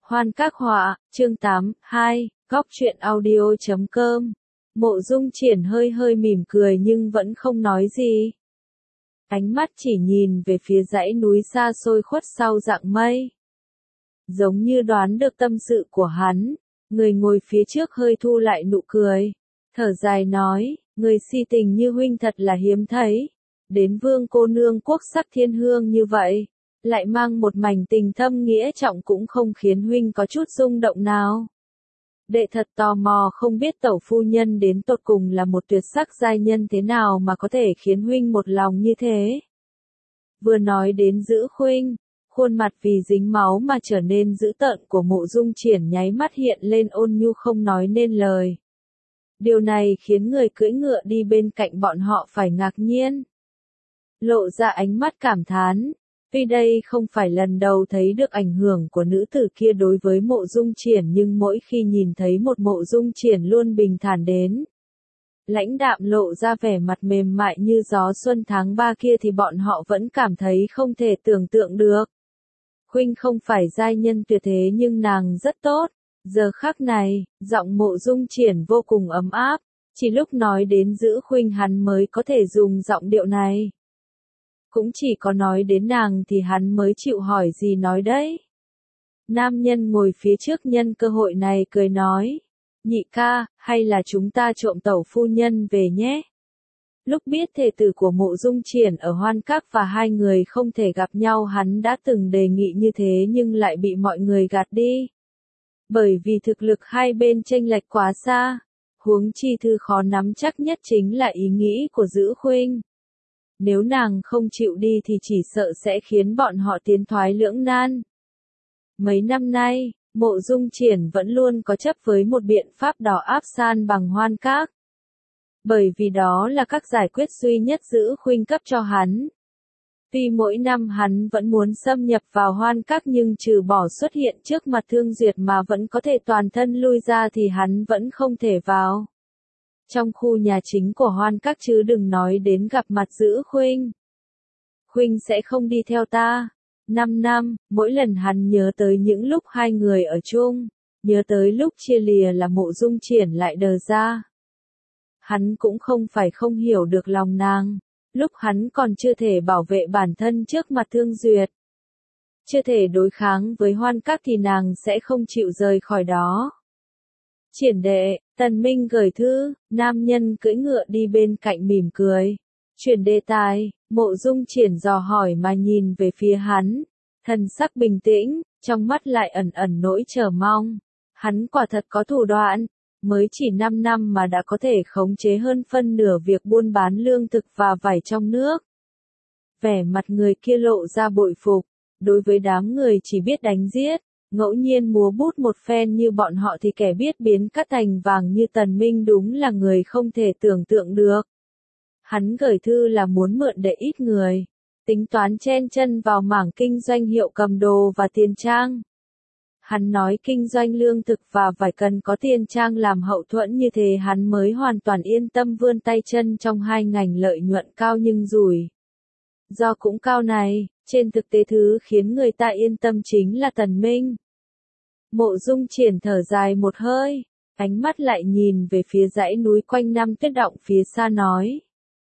Hoan Các Họa, chương 8, 2, Góc truyện audio.com. Mộ Dung Triển hơi hơi mỉm cười nhưng vẫn không nói gì. Ánh mắt chỉ nhìn về phía dãy núi xa xôi khuất sau rặng mây. Giống như đoán được tâm sự của hắn, người ngồi phía trước hơi thu lại nụ cười, thở dài nói, người si tình như huynh thật là hiếm thấy. Đến vương cô nương quốc sắc thiên hương như vậy, lại mang một mảnh tình thâm nghĩa trọng cũng không khiến huynh có chút rung động nào. Đệ thật tò mò không biết tẩu phu nhân đến tột cùng là một tuyệt sắc giai nhân thế nào mà có thể khiến huynh một lòng như thế. Vừa nói đến Dữ Khuynh, khuôn mặt vì dính máu mà trở nên dữ tợn của Mộ Dung Triển nháy mắt hiện lên ôn nhu không nói nên lời. Điều này khiến người cưỡi ngựa đi bên cạnh bọn họ phải ngạc nhiên. Lộ ra ánh mắt cảm thán. Tuy đây không phải lần đầu thấy được ảnh hưởng của nữ tử kia đối với Mộ Dung Triển nhưng mỗi khi nhìn thấy một Mộ Dung Triển luôn bình thản đến lãnh đạm lộ ra vẻ mặt mềm mại như gió xuân tháng 3 kia thì bọn họ vẫn cảm thấy không thể tưởng tượng được. Huynh không phải giai nhân tuyệt thế nhưng nàng rất tốt. Giờ khắc này, giọng Mộ Dung Triển vô cùng ấm áp, chỉ lúc nói đến Dữ Khuynh hắn mới có thể dùng giọng điệu này. Cũng chỉ có nói đến nàng thì hắn mới chịu hỏi gì nói đấy. Nam nhân ngồi phía trước nhân cơ hội này cười nói, nhị ca, hay là chúng ta trộm tẩu phu nhân về nhé. Lúc biết thê tử của Mộ Dung Triển ở Hoan Các và hai người không thể gặp nhau hắn đã từng đề nghị như thế nhưng lại bị mọi người gạt đi. Bởi vì thực lực hai bên chênh lệch quá xa, huống chi thứ khó nắm chắc nhất chính là ý nghĩ của Dữ Khuynh. Nếu nàng không chịu đi thì chỉ sợ sẽ khiến bọn họ tiến thoái lưỡng nan. Mấy năm nay, Mộ Dung Triển vẫn luôn có chấp với một biện pháp đỏ áp san bằng Hoan Các. Bởi vì đó là các giải quyết duy nhất Dữ Khuynh cấp cho hắn. Tuy mỗi năm hắn vẫn muốn xâm nhập vào Hoan Các nhưng trừ bỏ xuất hiện trước mặt Thương Duyệt mà vẫn có thể toàn thân lui ra thì hắn vẫn không thể vào. Trong khu nhà chính của Hoan Các chứ đừng nói đến gặp mặt Dữ Khuynh. Khuynh sẽ không đi theo ta. 5 năm, mỗi lần hắn nhớ tới những lúc hai người ở chung, nhớ tới lúc chia lìa là Mộ Dung Triển lại đờ ra. Hắn cũng không phải không hiểu được lòng nàng, lúc hắn còn chưa thể bảo vệ bản thân trước mặt Thương Duyệt. Chưa thể đối kháng với Hoan Các thì nàng sẽ không chịu rời khỏi đó. Triển đệ, Tần Minh gửi thư, nam nhân cưỡi ngựa đi bên cạnh mỉm cười. Chuyển đề tài, Mộ Dung Triển dò hỏi mà nhìn về phía hắn. Thần sắc bình tĩnh, trong mắt lại ẩn ẩn nỗi chờ mong. Hắn quả thật có thủ đoạn, mới chỉ 5 năm mà đã có thể khống chế hơn phân nửa việc buôn bán lương thực và vải trong nước. Vẻ mặt người kia lộ ra bội phục, đối với đám người chỉ biết đánh giết. Ngẫu nhiên múa bút một phen như bọn họ thì kẻ biết biến cát thành vàng như Tần Minh đúng là người không thể tưởng tượng được. Hắn gửi thư là muốn mượn để ít người, tính toán chen chân vào mảng kinh doanh hiệu cầm đồ và tiền trang. Hắn nói kinh doanh lương thực và vải cần có tiền trang làm hậu thuẫn như thế hắn mới hoàn toàn yên tâm vươn tay chân trong hai ngành lợi nhuận cao nhưng rủi do cũng cao này. Trên thực tế thứ khiến người ta yên tâm chính là Tần Minh. Mộ Dung Triển thở dài một hơi, ánh mắt lại nhìn về phía dãy núi quanh năm tuyết động phía xa nói.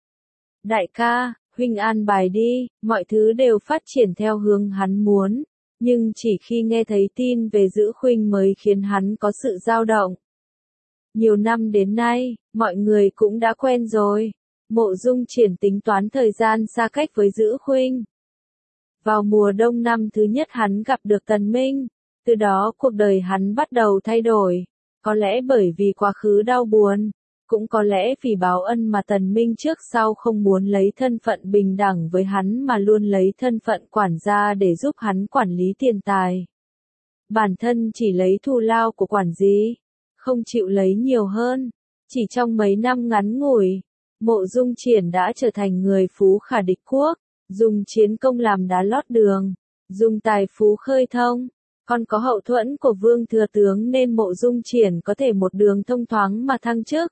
Đại ca, huynh an bài đi, mọi thứ đều phát triển theo hướng hắn muốn, nhưng chỉ khi nghe thấy tin về Dữ Khuynh mới khiến hắn có sự dao động. Nhiều năm đến nay, mọi người cũng đã quen rồi. Mộ Dung Triển tính toán thời gian xa cách với Dữ Khuynh. Vào mùa đông năm thứ nhất hắn gặp được Tần Minh, từ đó cuộc đời hắn bắt đầu thay đổi, có lẽ bởi vì quá khứ đau buồn, cũng có lẽ vì báo ân mà Tần Minh trước sau không muốn lấy thân phận bình đẳng với hắn mà luôn lấy thân phận quản gia để giúp hắn quản lý tiền tài. Bản thân chỉ lấy thù lao của quản lý, không chịu lấy nhiều hơn. Chỉ trong mấy năm ngắn ngủi, Mộ Dung Triển đã trở thành người phú khả địch quốc, dùng chiến công làm đá lót đường, dùng tài phú khơi thông, còn có hậu thuẫn của Vương Thừa Tướng nên Mộ Dung Triển có thể một đường thông thoáng mà thăng chức.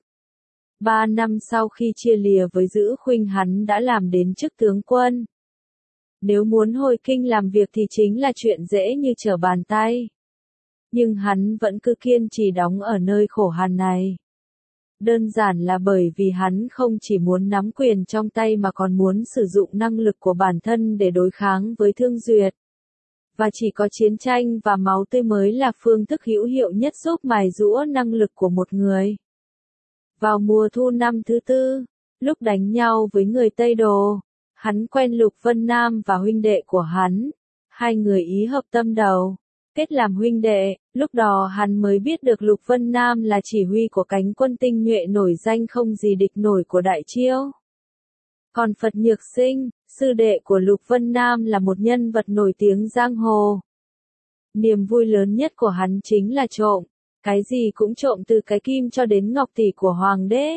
3 năm sau khi chia lìa với Dữ Khuynh hắn đã làm đến chức tướng quân. Nếu muốn hồi kinh làm việc thì chính là chuyện dễ như trở bàn tay. Nhưng hắn vẫn cứ kiên trì đóng ở nơi khổ hàn này. Đơn giản là bởi vì hắn không chỉ muốn nắm quyền trong tay mà còn muốn sử dụng năng lực của bản thân để đối kháng với Thương Duyệt. Và chỉ có chiến tranh và máu tươi mới là phương thức hữu hiệu nhất giúp mài giũa năng lực của một người. Vào mùa thu năm thứ tư, lúc đánh nhau với người Tây Đồ, hắn quen Lục Vân Nam và huynh đệ của hắn. Hai người ý hợp tâm đầu, kết làm huynh đệ, lúc đó hắn mới biết được Lục Vân Nam là chỉ huy của cánh quân tinh nhuệ nổi danh không gì địch nổi của Đại Chiêu. Còn Phật Nhược Sinh, sư đệ của Lục Vân Nam là một nhân vật nổi tiếng giang hồ. Niềm vui lớn nhất của hắn chính là trộm, cái gì cũng trộm từ cái kim cho đến ngọc tỷ của hoàng đế.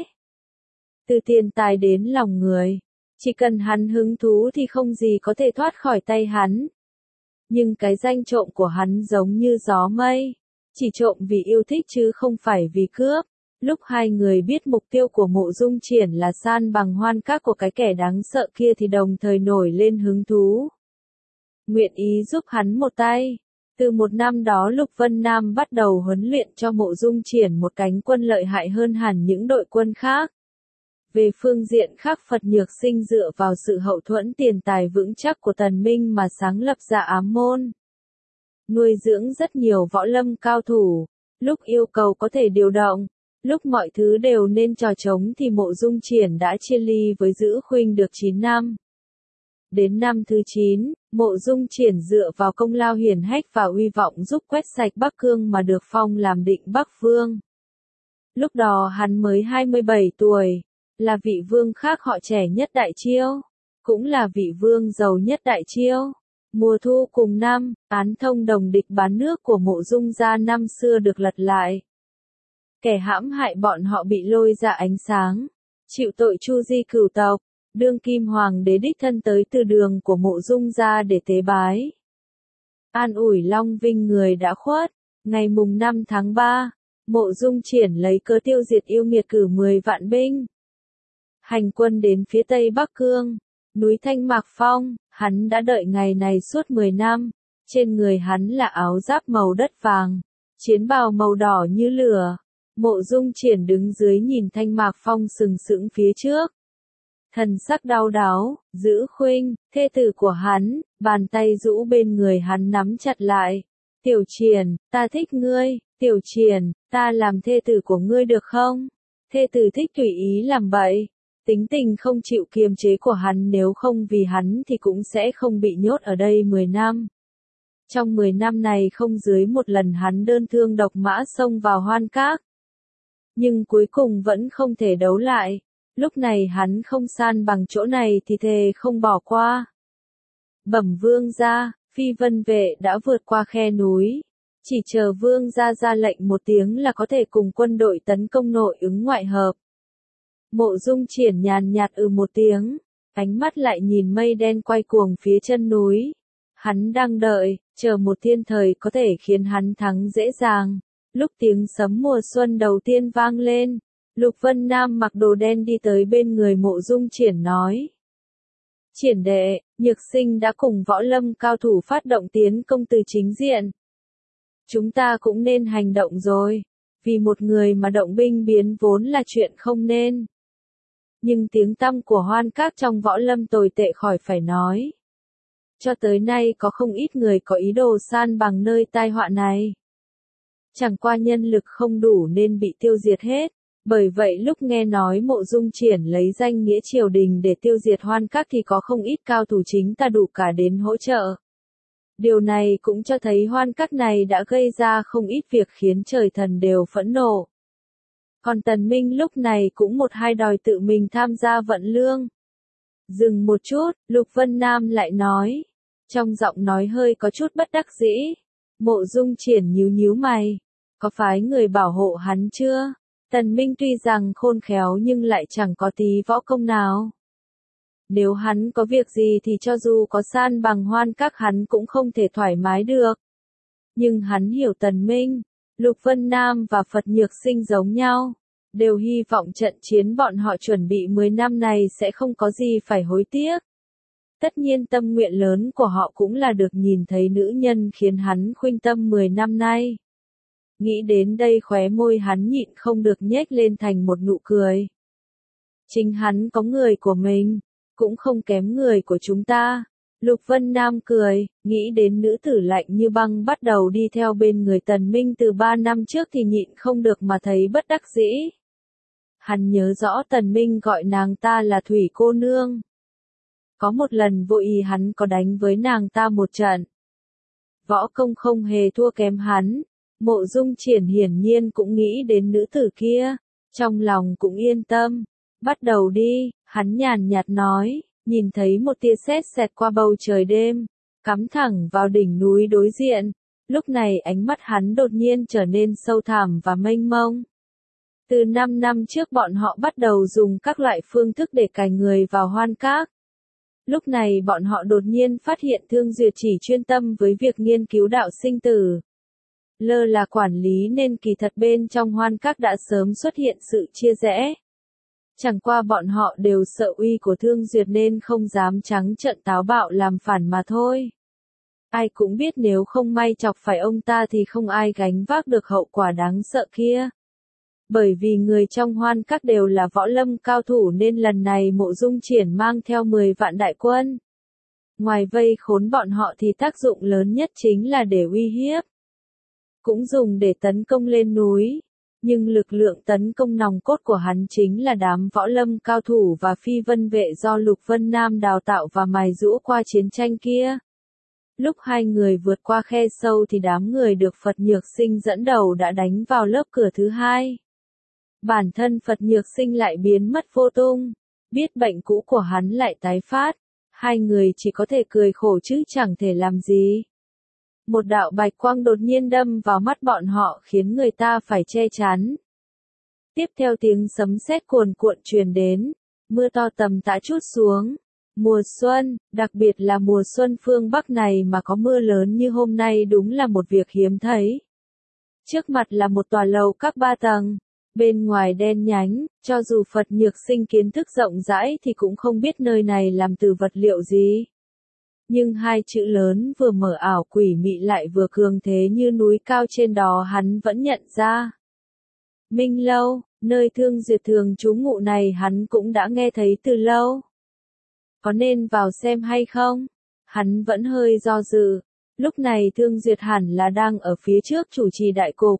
Từ tiền tài đến lòng người, chỉ cần hắn hứng thú thì không gì có thể thoát khỏi tay hắn. Nhưng cái danh trộm của hắn giống như gió mây, chỉ trộm vì yêu thích chứ không phải vì cướp. Lúc hai người biết mục tiêu của Mộ Dung Triển là san bằng Hoan Các của cái kẻ đáng sợ kia thì đồng thời nổi lên hứng thú. Nguyện ý giúp hắn một tay. Từ một năm đó Lục Vân Nam bắt đầu huấn luyện cho Mộ Dung Triển một cánh quân lợi hại hơn hẳn những đội quân khác. Về phương diện khác, Phật Nhược Sinh dựa vào sự hậu thuẫn tiền tài vững chắc của Tần Minh mà sáng lập ra Ám Môn. Nuôi dưỡng rất nhiều võ lâm cao thủ, lúc yêu cầu có thể điều động, lúc mọi thứ đều nên trò trống thì Mộ Dung Triển đã chia ly với Dữ Khuynh được 9 năm. Đến năm thứ 9, Mộ Dung Triển dựa vào công lao hiển hách và uy vọng giúp quét sạch Bắc Cương mà được phong làm Định Bắc Vương. Lúc đó hắn mới 27 tuổi, là vị vương khác họ trẻ nhất Đại Chiêu, cũng là vị vương giàu nhất Đại Chiêu. Mùa thu cùng năm, án thông đồng địch bán nước của Mộ Dung gia năm xưa được lật lại. Kẻ hãm hại bọn họ bị lôi ra ánh sáng, chịu tội tru di cửu tộc. Đương kim hoàng đế đích thân tới từ đường của Mộ Dung gia để tế bái. An ủi Long Vinh người đã khuất, ngày mùng 5 tháng 3, Mộ Dung Triển lấy cớ tiêu diệt yêu nghiệt cử 10 vạn binh. Hành quân đến phía tây Bắc Cương, núi Thanh Mạc Phong, hắn đã đợi ngày này suốt 10 năm, trên người hắn là áo giáp màu đất vàng, chiến bào màu đỏ như lửa. Mộ Dung Triển đứng dưới nhìn Thanh Mạc Phong sừng sững phía trước. Thần sắc đau đáu, Dữ Khuynh, thê tử của hắn, bàn tay rũ bên người hắn nắm chặt lại. Tiểu Triển, ta thích ngươi, Tiểu Triển, ta làm thê tử của ngươi được không? Thê tử thích tùy ý làm bậy. Tính tình không chịu kiềm chế của hắn, nếu không vì hắn thì cũng sẽ không bị nhốt ở đây 10 năm. Trong 10 năm này không dưới một lần hắn đơn thương độc mã xông vào Hoan Các. Nhưng cuối cùng vẫn không thể đấu lại. Lúc này hắn không san bằng chỗ này thì thề không bỏ qua. Bẩm vương gia, Phi Vân vệ đã vượt qua khe núi. Chỉ chờ vương gia ra lệnh một tiếng là có thể cùng quân đội tấn công Nội Ứng ngoại hợp. Mộ Dung Triển nhàn nhạt một tiếng, ánh mắt lại nhìn mây đen quay cuồng phía chân núi. Hắn đang đợi, chờ một thiên thời có thể khiến hắn thắng dễ dàng. Lúc tiếng sấm mùa xuân đầu tiên vang lên, Lục Vân Nam mặc đồ đen đi tới bên người Mộ Dung Triển nói. Triển đệ, Nhược Sinh đã cùng võ lâm cao thủ phát động tiến công từ chính diện. Chúng ta cũng nên hành động rồi, vì một người mà động binh biến vốn là chuyện không nên. Nhưng tiếng tăm của Hoan Các trong võ lâm tồi tệ khỏi phải nói. Cho tới nay có không ít người có ý đồ san bằng nơi tai họa này. Chẳng qua nhân lực không đủ nên bị tiêu diệt hết. Bởi vậy lúc nghe nói Mộ Dung Triển lấy danh nghĩa triều đình để tiêu diệt Hoan Các thì có không ít cao thủ chính ta đủ cả đến hỗ trợ. Điều này cũng cho thấy Hoan Các này đã gây ra không ít việc khiến trời thần đều phẫn nộ. Còn Tần Minh lúc này cũng một hai đòi tự mình tham gia vận lương. Dừng một chút, Lục Vân Nam lại nói. Trong giọng nói hơi có chút bất đắc dĩ. Mộ Dung Triển nhíu nhíu mày. Có phái người bảo hộ hắn chưa? Tần Minh tuy rằng khôn khéo nhưng lại chẳng có tí võ công nào. Nếu hắn có việc gì thì cho dù có san bằng Hoan Các hắn cũng không thể thoải mái được. Nhưng hắn hiểu Tần Minh, Lục Vân Nam và Phật Nhược Sinh giống nhau, đều hy vọng trận chiến bọn họ chuẩn bị 10 năm này sẽ không có gì phải hối tiếc. Tất nhiên tâm nguyện lớn của họ cũng là được nhìn thấy nữ nhân khiến hắn khuynh tâm 10 năm nay. Nghĩ đến đây khóe môi hắn nhịn không được nhếch lên thành một nụ cười. Chính hắn có người của mình, cũng không kém người của chúng ta. Lục Vân Nam cười, nghĩ đến nữ tử lạnh như băng bắt đầu đi theo bên người Tần Minh từ 3 năm trước thì nhịn không được mà thấy bất đắc dĩ. Hắn nhớ rõ Tần Minh gọi nàng ta là Thủy cô nương. Có một lần vô ý hắn có đánh với nàng ta một trận. Võ công không hề thua kém hắn. Mộ Dung Triển hiển nhiên cũng nghĩ đến nữ tử kia, trong lòng cũng yên tâm. Bắt đầu đi, hắn nhàn nhạt nói, nhìn thấy một tia sét xẹt qua bầu trời đêm, cắm thẳng vào đỉnh núi đối diện. Lúc này ánh mắt hắn đột nhiên trở nên sâu thẳm và mênh mông. Từ 5 năm trước bọn họ bắt đầu dùng các loại phương thức để cài người vào hoan các. Lúc này bọn họ đột nhiên phát hiện Thương Duyệt chỉ chuyên tâm với việc nghiên cứu đạo sinh tử. Lơ là quản lý nên kỳ thật bên trong hoan các đã sớm xuất hiện sự chia rẽ. Chẳng qua bọn họ đều sợ uy của Thương Duyệt nên không dám trắng trợn táo bạo làm phản mà thôi. Ai cũng biết nếu không may chọc phải ông ta thì không ai gánh vác được hậu quả đáng sợ kia. Bởi vì người trong hoan các đều là võ lâm cao thủ nên lần này Mộ Dung Triển mang theo 10 vạn đại quân. Ngoài vây khốn bọn họ thì tác dụng lớn nhất chính là để uy hiếp. Cũng dùng để tấn công lên núi. Nhưng lực lượng tấn công nòng cốt của hắn chính là đám võ lâm cao thủ và phi vân vệ do Lục Vân Nam đào tạo và mài giũa qua chiến tranh kia. Lúc hai người vượt qua khe sâu thì đám người được Phật Nhược Sinh dẫn đầu đã đánh vào lớp cửa thứ hai. Bản thân Phật Nhược Sinh lại biến mất vô tung, biết bệnh cũ của hắn lại tái phát, hai người chỉ có thể cười khổ chứ chẳng thể làm gì. Một đạo bạch quang đột nhiên đâm vào mắt bọn họ khiến người ta phải che chắn. Tiếp theo tiếng sấm sét cuồn cuộn truyền đến, mưa to tầm tã trút xuống. Mùa xuân, đặc biệt là mùa xuân phương Bắc này mà có mưa lớn như hôm nay đúng là một việc hiếm thấy. Trước mặt là một tòa lầu các 3 tầng, bên ngoài đen nhánh, cho dù Phật Nhược Sinh kiến thức rộng rãi thì cũng không biết nơi này làm từ vật liệu gì. Nhưng hai chữ lớn vừa mờ ảo quỷ mị lại vừa cường thế như núi cao trên đó hắn vẫn nhận ra. Minh Lâu, nơi Thương Duyệt thường trú ngụ này hắn cũng đã nghe thấy từ lâu. Có nên vào xem hay không? Hắn vẫn hơi do dự. Lúc này Thương Duyệt hẳn là đang ở phía trước chủ trì đại cục.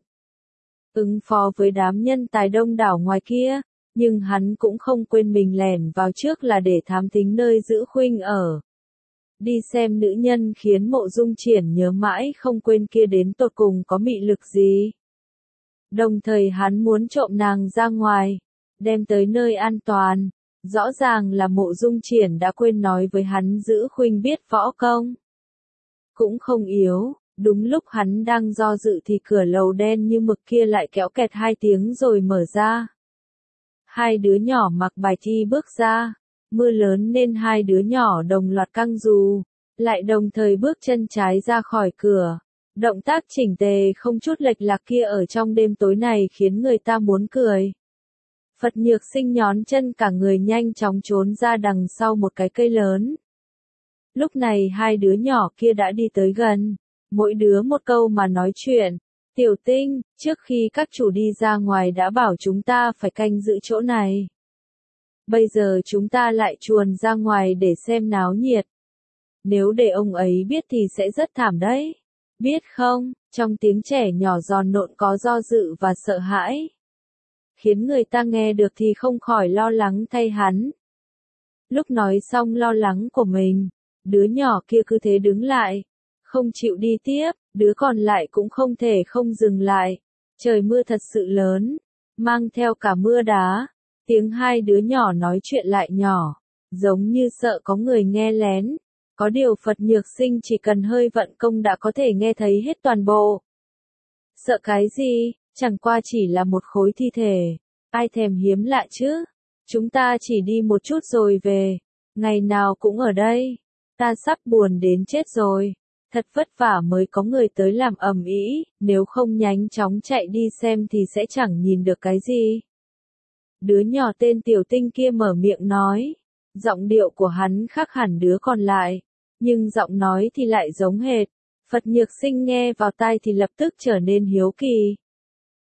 Ứng phó với đám nhân tài đông đảo ngoài kia, nhưng hắn cũng không quên mình lẻn vào trước là để thám thính nơi Dữ Khuynh ở. Đi xem nữ nhân khiến Mộ Dung Triển nhớ mãi không quên kia đến tột cùng có mị lực gì. Đồng thời hắn muốn trộm nàng ra ngoài, đem tới nơi an toàn. Rõ ràng là Mộ Dung Triển đã quên nói với hắn Dữ Khuynh biết võ công. Cũng không yếu, đúng lúc hắn đang do dự thì cửa lầu đen như mực kia lại kéo kẹt 2 tiếng rồi mở ra. Hai đứa nhỏ mặc bài thi bước ra. Mưa lớn nên hai đứa nhỏ đồng loạt căng dù, lại đồng thời bước chân trái ra khỏi cửa. Động tác chỉnh tề không chút lệch lạc kia ở trong đêm tối này khiến người ta muốn cười. Phật Nhược Sinh nhón chân cả người nhanh chóng trốn ra đằng sau một cái cây lớn. Lúc này hai đứa nhỏ kia đã đi tới gần, mỗi đứa một câu mà nói chuyện. Tiểu Tinh, trước khi các chủ đi ra ngoài đã bảo chúng ta phải canh giữ chỗ này. Bây giờ chúng ta lại chuồn ra ngoài để xem náo nhiệt. Nếu để ông ấy biết thì sẽ rất thảm đấy. Biết không, trong tiếng trẻ nhỏ giòn nộn có do dự và sợ hãi. Khiến người ta nghe được thì không khỏi lo lắng thay hắn. Lúc nói xong lo lắng của mình, đứa nhỏ kia cứ thế đứng lại, không chịu đi tiếp, đứa còn lại cũng không thể không dừng lại. Trời mưa thật sự lớn, mang theo cả mưa đá. Tiếng hai đứa nhỏ nói chuyện lại nhỏ, giống như sợ có người nghe lén. Có điều Phật Nhược Sinh chỉ cần hơi vận công đã có thể nghe thấy hết toàn bộ. Sợ cái gì, chẳng qua chỉ là một khối thi thể. Ai thèm hiếm lạ chứ? Chúng ta chỉ đi một chút rồi về. Ngày nào cũng ở đây. Ta sắp buồn đến chết rồi. Thật vất vả mới có người tới làm ầm ĩ, nếu không nhanh chóng chạy đi xem thì sẽ chẳng nhìn được cái gì. Đứa nhỏ tên Tiểu Tinh kia mở miệng nói. Giọng điệu của hắn khác hẳn đứa còn lại, nhưng giọng nói thì lại giống hệt. Phật Nhược Sinh nghe vào tai thì lập tức trở nên hiếu kỳ.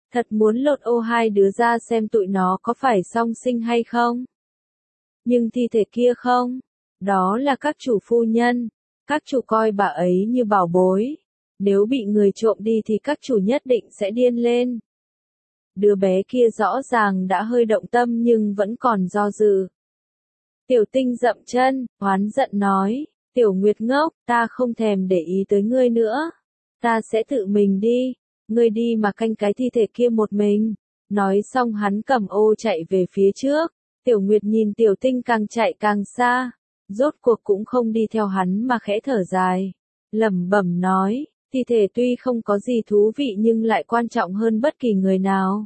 Thật muốn lột ô hai đứa ra xem tụi nó có phải song sinh hay không. Nhưng thi thể kia không. Đó là các chủ phu nhân. Các chủ coi bà ấy như bảo bối. Nếu bị người trộm đi thì các chủ nhất định sẽ điên lên. Đứa bé kia rõ ràng đã hơi động tâm nhưng vẫn còn do dự. Tiểu Tinh dậm chân, oán giận nói, Tiểu Nguyệt ngốc, ta không thèm để ý tới ngươi nữa. Ta sẽ tự mình đi, ngươi đi mà canh cái thi thể kia một mình. Nói xong hắn cầm ô chạy về phía trước. Tiểu Nguyệt nhìn Tiểu Tinh càng chạy càng xa. Rốt cuộc cũng không đi theo hắn mà khẽ thở dài. Lẩm bẩm nói, thi thể tuy không có gì thú vị nhưng lại quan trọng hơn bất kỳ người nào.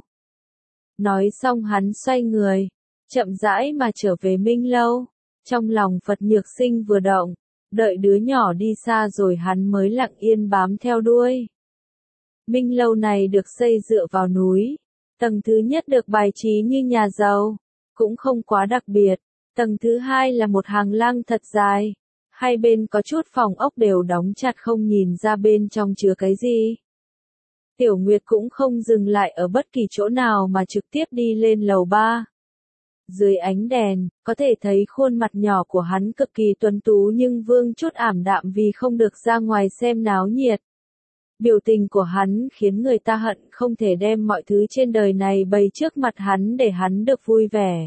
Nói xong hắn xoay người, chậm rãi mà trở về Minh Lâu. Trong lòng Phật Nhược Sinh vừa động, đợi đứa nhỏ đi xa rồi hắn mới lặng yên bám theo đuôi. Minh Lâu này được xây dựa vào núi. Tầng thứ nhất được bài trí như nhà giàu, cũng không quá đặc biệt. Tầng thứ hai là một hàng lang thật dài. Hai bên có chút phòng ốc đều đóng chặt không nhìn ra bên trong chứa cái gì. Tiểu Nguyệt cũng không dừng lại ở bất kỳ chỗ nào mà trực tiếp đi lên lầu 3. Dưới ánh đèn, có thể thấy khuôn mặt nhỏ của hắn cực kỳ tuấn tú nhưng vương chút ảm đạm vì không được ra ngoài xem náo nhiệt. Biểu tình của hắn khiến người ta hận không thể đem mọi thứ trên đời này bày trước mặt hắn để hắn được vui vẻ.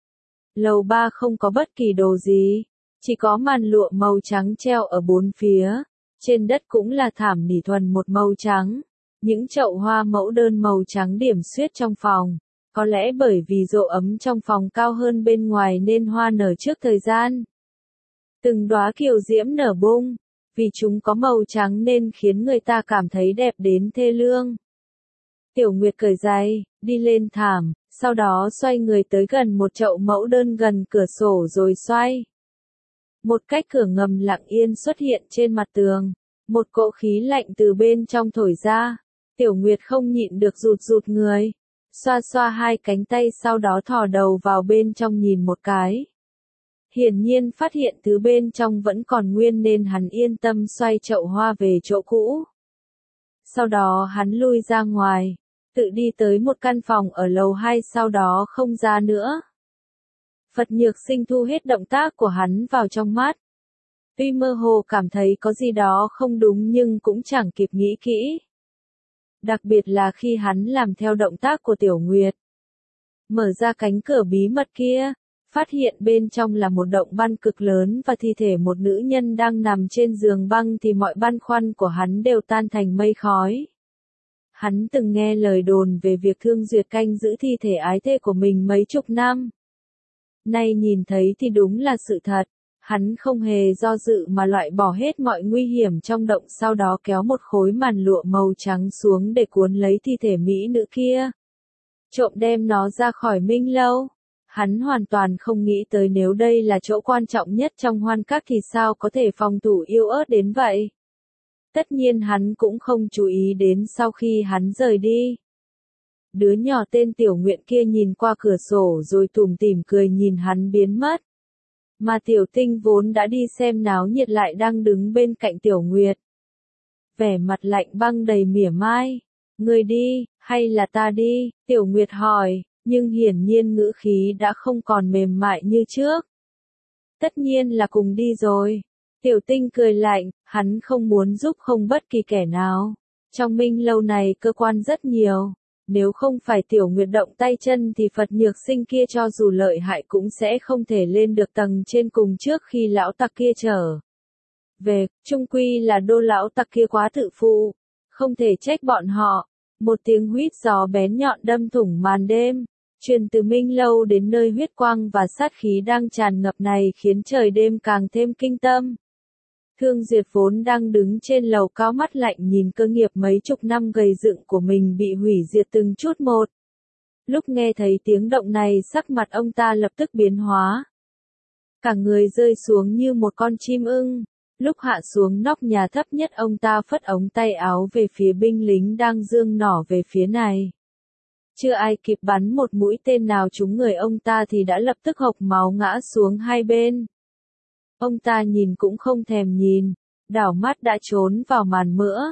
Lầu 3 không có bất kỳ đồ gì, chỉ có màn lụa màu trắng treo ở bốn phía, trên đất cũng là thảm nỉ thuần một màu trắng. Những chậu hoa mẫu đơn màu trắng điểm xuyết trong phòng, có lẽ bởi vì độ ấm trong phòng cao hơn bên ngoài nên hoa nở trước thời gian. Từng đóa kiều diễm nở bung, vì chúng có màu trắng nên khiến người ta cảm thấy đẹp đến thê lương. Tiểu Nguyệt cởi giày, đi lên thảm, sau đó xoay người tới gần một chậu mẫu đơn gần cửa sổ rồi xoay. Một cách cửa ngầm lặng yên xuất hiện trên mặt tường, một cỗ khí lạnh từ bên trong thổi ra. Tiểu Nguyệt không nhịn được rụt rụt người, xoa xoa hai cánh tay sau đó thò đầu vào bên trong nhìn một cái. Hiển nhiên phát hiện thứ bên trong vẫn còn nguyên nên hắn yên tâm xoay chậu hoa về chỗ cũ. Sau đó hắn lui ra ngoài, tự đi tới một căn phòng ở lầu 2 sau đó không ra nữa. Phật Nhược Sinh thu hết động tác của hắn vào trong mắt. Tuy mơ hồ cảm thấy có gì đó không đúng nhưng cũng chẳng kịp nghĩ kỹ. Đặc biệt là khi hắn làm theo động tác của Tiểu Nguyệt. Mở ra cánh cửa bí mật kia, phát hiện bên trong là một động băng cực lớn và thi thể một nữ nhân đang nằm trên giường băng thì mọi băn khoăn của hắn đều tan thành mây khói. Hắn từng nghe lời đồn về việc Thương Duyệt canh giữ thi thể ái thê của mình mấy chục năm. Nay nhìn thấy thì đúng là sự thật. Hắn không hề do dự mà loại bỏ hết mọi nguy hiểm trong động sau đó kéo một khối màn lụa màu trắng xuống để cuốn lấy thi thể mỹ nữ kia. Trộm đem nó ra khỏi Minh Lâu. Hắn hoàn toàn không nghĩ tới nếu đây là chỗ quan trọng nhất trong hoan các thì sao có thể phòng thủ yếu ớt đến vậy. Tất nhiên hắn cũng không chú ý đến sau khi hắn rời đi. Đứa nhỏ tên Tiểu Nguyện kia nhìn qua cửa sổ rồi tủm tỉm cười nhìn hắn biến mất. Mà Tiểu Tinh vốn đã đi xem náo nhiệt lại đang đứng bên cạnh Tiểu Nguyệt. Vẻ mặt lạnh băng đầy mỉa mai. Người đi, hay là ta đi? Tiểu Nguyệt hỏi, nhưng hiển nhiên ngữ khí đã không còn mềm mại như trước. Tất nhiên là cùng đi rồi. Tiểu Tinh cười lạnh, hắn không muốn giúp không bất kỳ kẻ nào. Trong Minh Lâu này cơ quan rất nhiều. Nếu không phải Tiểu Nguyệt động tay chân thì Phật Nhược Sinh kia cho dù lợi hại cũng sẽ không thể lên được tầng trên cùng trước khi lão tặc kia trở về. Chung quy là đô lão tặc kia quá tự phụ, không thể trách bọn họ. Một tiếng huýt gió bén nhọn đâm thủng màn đêm, truyền từ Minh Lâu đến nơi huyết quang và sát khí đang tràn ngập này khiến trời đêm càng thêm kinh tâm. Thương Duyệt vốn đang đứng trên lầu cao mắt lạnh nhìn cơ nghiệp mấy chục năm gầy dựng của mình bị hủy diệt từng chút một. Lúc nghe thấy tiếng động này sắc mặt ông ta lập tức biến hóa. Cả người rơi xuống như một con chim ưng. Lúc hạ xuống nóc nhà thấp nhất ông ta phất ống tay áo về phía binh lính đang giương nỏ về phía này. Chưa ai kịp bắn một mũi tên nào trúng người ông ta thì đã lập tức hộc máu ngã xuống hai bên. Ông ta nhìn cũng không thèm nhìn, đảo mắt đã trốn vào màn mỡ.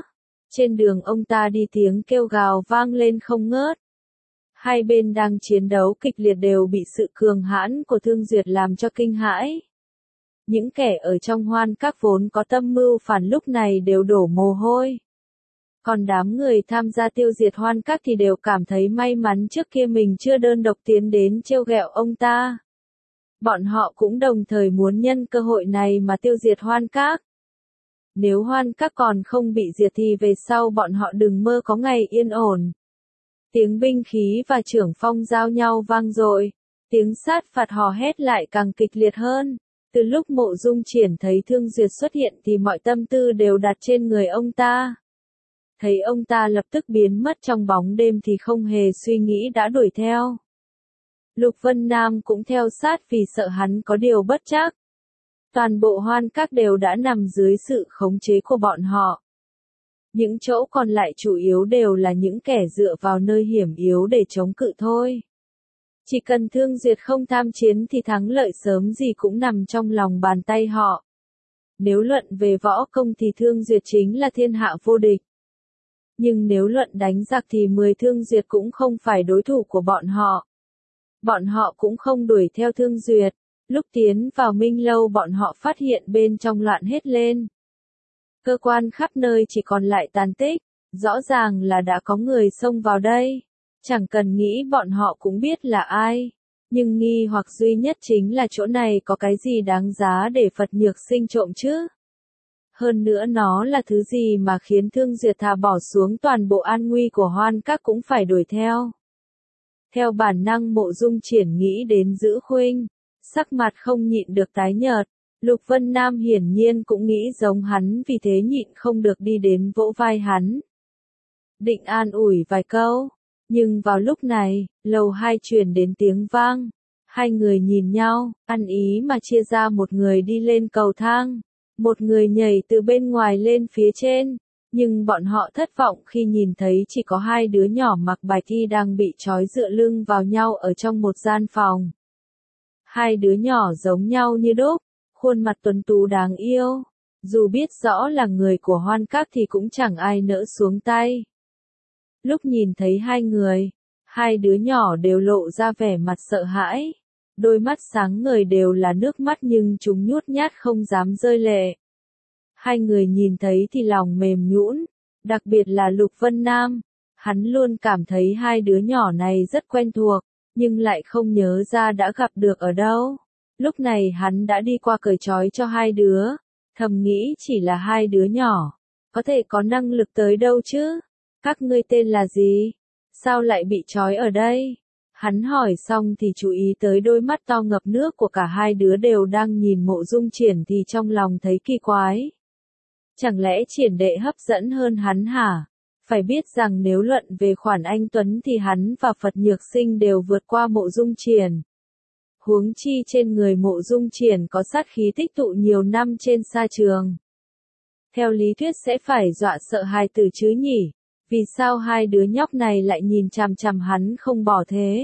Trên đường ông ta đi tiếng kêu gào vang lên không ngớt. Hai bên đang chiến đấu kịch liệt đều bị sự cường hãn của Thương Duyệt làm cho kinh hãi. Những kẻ ở trong Hoan Các vốn có tâm mưu phản lúc này đều đổ mồ hôi. Còn đám người tham gia tiêu diệt Hoan Các thì đều cảm thấy may mắn trước kia mình chưa đơn độc tiến đến trêu ghẹo ông ta. Bọn họ cũng đồng thời muốn nhân cơ hội này mà tiêu diệt Hoan Các. Nếu Hoan Các còn không bị diệt thì về sau bọn họ đừng mơ có ngày yên ổn. Tiếng binh khí và chưởng phong giao nhau vang dội, tiếng sát phạt hò hét lại càng kịch liệt hơn. Từ lúc Mộ Dung Triển thấy Thương Duyệt xuất hiện thì mọi tâm tư đều đặt trên người ông ta. Thấy ông ta lập tức biến mất trong bóng đêm thì không hề suy nghĩ đã đuổi theo. Lục Vân Nam cũng theo sát vì sợ hắn có điều bất trắc. Toàn bộ Hoan Các đều đã nằm dưới sự khống chế của bọn họ. Những chỗ còn lại chủ yếu đều là những kẻ dựa vào nơi hiểm yếu để chống cự thôi. Chỉ cần Thương Duyệt không tham chiến thì thắng lợi sớm gì cũng nằm trong lòng bàn tay họ. Nếu luận về võ công thì Thương Duyệt chính là thiên hạ vô địch. Nhưng nếu luận đánh giặc thì 10 Thương Duyệt cũng không phải đối thủ của bọn họ. Bọn họ cũng không đuổi theo Thương Duyệt. Lúc tiến vào Minh Lâu bọn họ phát hiện bên trong loạn hết lên. Cơ quan khắp nơi chỉ còn lại tàn tích, rõ ràng là đã có người xông vào đây. Chẳng cần nghĩ bọn họ cũng biết là ai. Nhưng nghi hoặc duy nhất chính là chỗ này có cái gì đáng giá để Phật Nhược Sinh trộm chứ. Hơn nữa nó là thứ gì mà khiến Thương Duyệt thà bỏ xuống toàn bộ an nguy của Hoan Các cũng phải đuổi theo. Theo bản năng Mộ Dung Triển nghĩ đến Dữ Khuynh, sắc mặt không nhịn được tái nhợt. Lục Vân Nam hiển nhiên cũng nghĩ giống hắn vì thế nhịn không được đi đến vỗ vai hắn. Định an ủi vài câu, nhưng vào lúc này, lầu 2 truyền đến tiếng vang. Hai người nhìn nhau, ăn ý mà chia ra một người đi lên cầu thang. Một người nhảy từ bên ngoài lên phía trên. Nhưng bọn họ thất vọng khi nhìn thấy chỉ có hai đứa nhỏ mặc bạch y đang bị trói dựa lưng vào nhau ở trong một gian phòng. Hai đứa nhỏ giống nhau như đúc, khuôn mặt tuấn tú đáng yêu. Dù biết rõ là người của Hoan Các thì cũng chẳng ai nỡ xuống tay. Lúc nhìn thấy hai người, hai đứa nhỏ đều lộ ra vẻ mặt sợ hãi. Đôi mắt sáng ngời đều là nước mắt nhưng chúng nhút nhát không dám rơi lệ. Hai người nhìn thấy thì lòng mềm nhũn, đặc biệt là Lục Vân Nam. Hắn luôn cảm thấy hai đứa nhỏ này rất quen thuộc, nhưng lại không nhớ ra đã gặp được ở đâu. Lúc này hắn đã đi qua cởi trói cho hai đứa, thầm nghĩ chỉ là hai đứa nhỏ, có thể có năng lực tới đâu chứ? Các ngươi tên là gì? Sao lại bị trói ở đây? Hắn hỏi xong thì chú ý tới đôi mắt to ngập nước của cả hai đứa đều đang nhìn Mộ Dung Triển thì trong lòng thấy kỳ quái. Chẳng lẽ Triển đệ hấp dẫn hơn hắn hả? Phải biết rằng nếu luận về khoản anh Tuấn thì hắn và Phật Nhược Sinh đều vượt qua Mộ Dung Triển. Huống chi trên người Mộ Dung Triển có sát khí tích tụ nhiều năm trên sa trường. Theo lý thuyết sẽ phải dọa sợ hai tử chứ nhỉ? Vì sao hai đứa nhóc này lại nhìn chằm chằm hắn không bỏ thế?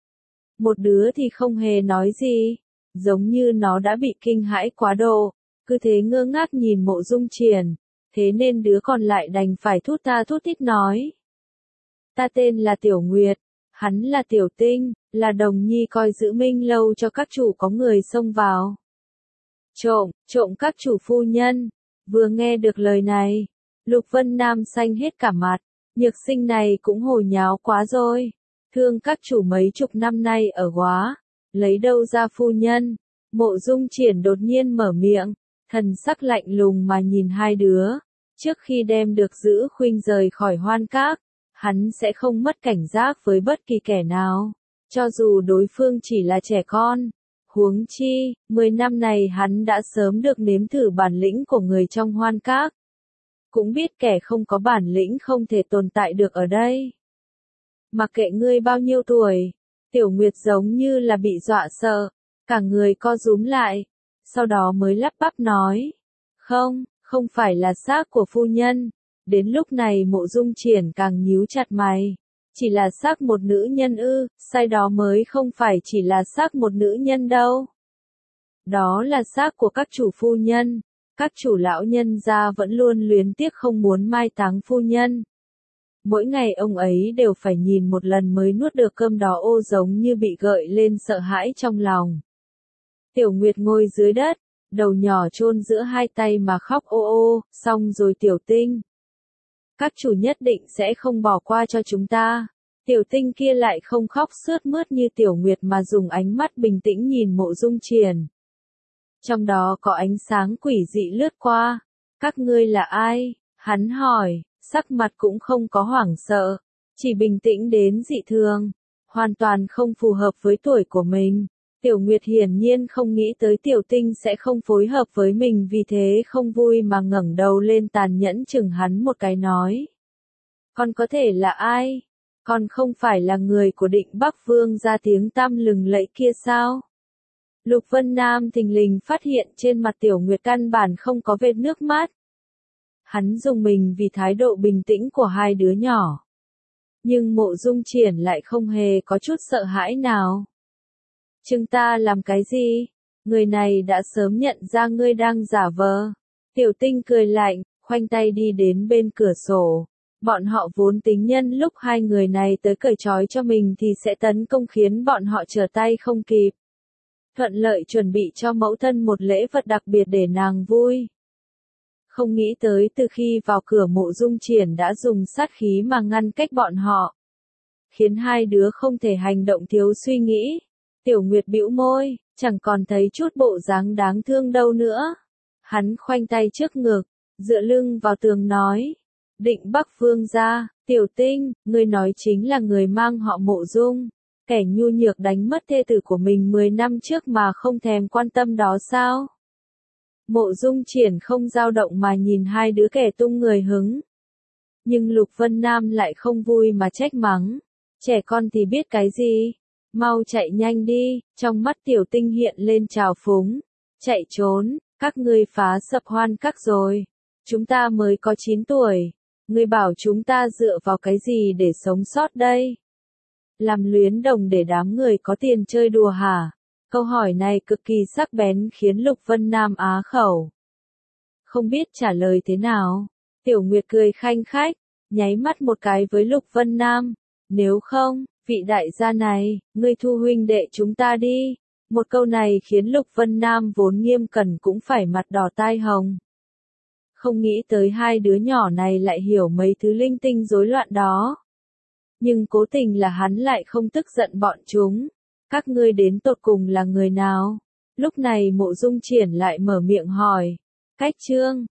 Một đứa thì không hề nói gì, giống như nó đã bị kinh hãi quá độ, cứ thế ngơ ngác nhìn Mộ Dung Triển, thế nên đứa còn lại đành phải thút tha thút thít nói. Ta tên là Tiểu Nguyệt, hắn là Tiểu Tinh, là đồng nhi coi giữ Minh Lâu cho các chủ có người xông vào. Trộm các chủ phu nhân. Vừa nghe được lời này, Lục Vân Nam xanh hết cả mặt, Nhược Sinh này cũng hồ nháo quá rồi. Thương các chủ mấy chục năm nay ở Góa, lấy đâu ra phu nhân? Mộ Dung Triển đột nhiên mở miệng, thần sắc lạnh lùng mà nhìn hai đứa. Trước khi đem được Dữ Khuynh rời khỏi Hoan Các, hắn sẽ không mất cảnh giác với bất kỳ kẻ nào, cho dù đối phương chỉ là trẻ con. Huống chi, 10 năm này hắn đã sớm được nếm thử bản lĩnh của người trong Hoan Các. Cũng biết kẻ không có bản lĩnh không thể tồn tại được ở đây. Mặc kệ ngươi bao nhiêu tuổi, Tiểu Nguyệt giống như là bị dọa sợ, cả người co rúm lại, sau đó mới lắp bắp nói. Không phải là xác của phu nhân. Đến lúc này Mộ Dung Triển càng nhíu chặt mày. Chỉ là xác một nữ nhân ư? Sai đó mới không phải chỉ là xác một nữ nhân đâu. Đó là xác của các chủ phu nhân. Các chủ lão nhân gia vẫn luôn luyến tiếc không muốn mai táng phu nhân. Mỗi ngày ông ấy đều phải nhìn một lần mới nuốt được cơm đó, ô giống như bị gợi lên sợ hãi trong lòng. Tiểu Nguyệt ngồi dưới đất, đầu nhỏ chôn giữa hai tay mà khóc ô ô, xong rồi Tiểu Tinh. Các chủ nhất định sẽ không bỏ qua cho chúng ta. Tiểu Tinh kia lại không khóc sướt mướt như Tiểu Nguyệt mà dùng ánh mắt bình tĩnh nhìn Mộ Dung Triển. Trong đó có ánh sáng quỷ dị lướt qua. Các ngươi là ai? Hắn hỏi, sắc mặt cũng không có hoảng sợ, chỉ bình tĩnh đến dị thường, hoàn toàn không phù hợp với tuổi của mình. Tiểu Nguyệt hiển nhiên không nghĩ tới Tiểu Tinh sẽ không phối hợp với mình, vì thế không vui mà ngẩng đầu lên tàn nhẫn chừng hắn một cái nói. Con có thể là ai? Con không phải là người của Định Bắc Vương ra tiếng tăm lừng lẫy kia sao? Lục Vân Nam thình lình phát hiện trên mặt Tiểu Nguyệt căn bản không có vệt nước mắt. Hắn rùng mình vì thái độ bình tĩnh của hai đứa nhỏ. Nhưng Mộ Dung Triển lại không hề có chút sợ hãi nào. Chúng ta làm cái gì? Người này đã sớm nhận ra ngươi đang giả vờ. Tiểu Tinh cười lạnh, khoanh tay đi đến bên cửa sổ. Bọn họ vốn tính nhân lúc hai người này tới cởi trói cho mình thì sẽ tấn công khiến bọn họ trở tay không kịp. Thuận lợi chuẩn bị cho mẫu thân một lễ vật đặc biệt để nàng vui. Không nghĩ tới từ khi vào cửa Mộ Dung Triển đã dùng sát khí mà ngăn cách bọn họ. Khiến hai đứa không thể hành động thiếu suy nghĩ. Tiểu Nguyệt bĩu môi, chẳng còn thấy chút bộ dáng đáng thương đâu nữa. Hắn khoanh tay trước ngực, dựa lưng vào tường nói. Định Bắc Vương gia, Tiểu Tinh, ngươi nói chính là người mang họ Mộ Dung. Kẻ nhu nhược đánh mất thê tử của mình 10 năm trước mà không thèm quan tâm đó sao? Mộ Dung Triển không dao động mà nhìn hai đứa kẻ tung người hứng. Nhưng Lục Vân Nam lại không vui mà trách mắng. Trẻ con thì biết cái gì? Mau chạy nhanh đi, trong mắt Tiểu Tinh hiện lên trào phúng. Chạy trốn, các ngươi phá sập Hoan Các rồi. Chúng ta mới có 9 tuổi. Ngươi bảo chúng ta dựa vào cái gì để sống sót đây? Làm luyến đồng để đám người có tiền chơi đùa hả? Câu hỏi này cực kỳ sắc bén khiến Lục Vân Nam á khẩu. Không biết trả lời thế nào. Tiểu Nguyệt cười khanh khách, nháy mắt một cái với Lục Vân Nam. Nếu không, vị đại gia này, ngươi thu huynh đệ chúng ta đi. Một câu này khiến Lục Vân Nam vốn nghiêm cẩn cũng phải mặt đỏ tai hồng. Không nghĩ tới hai đứa nhỏ này lại hiểu mấy thứ linh tinh rối loạn đó. Nhưng cố tình là hắn lại không tức giận bọn chúng. Các ngươi đến tột cùng là người nào? Lúc này Mộ Dung Triển lại mở miệng hỏi. Cách Trương,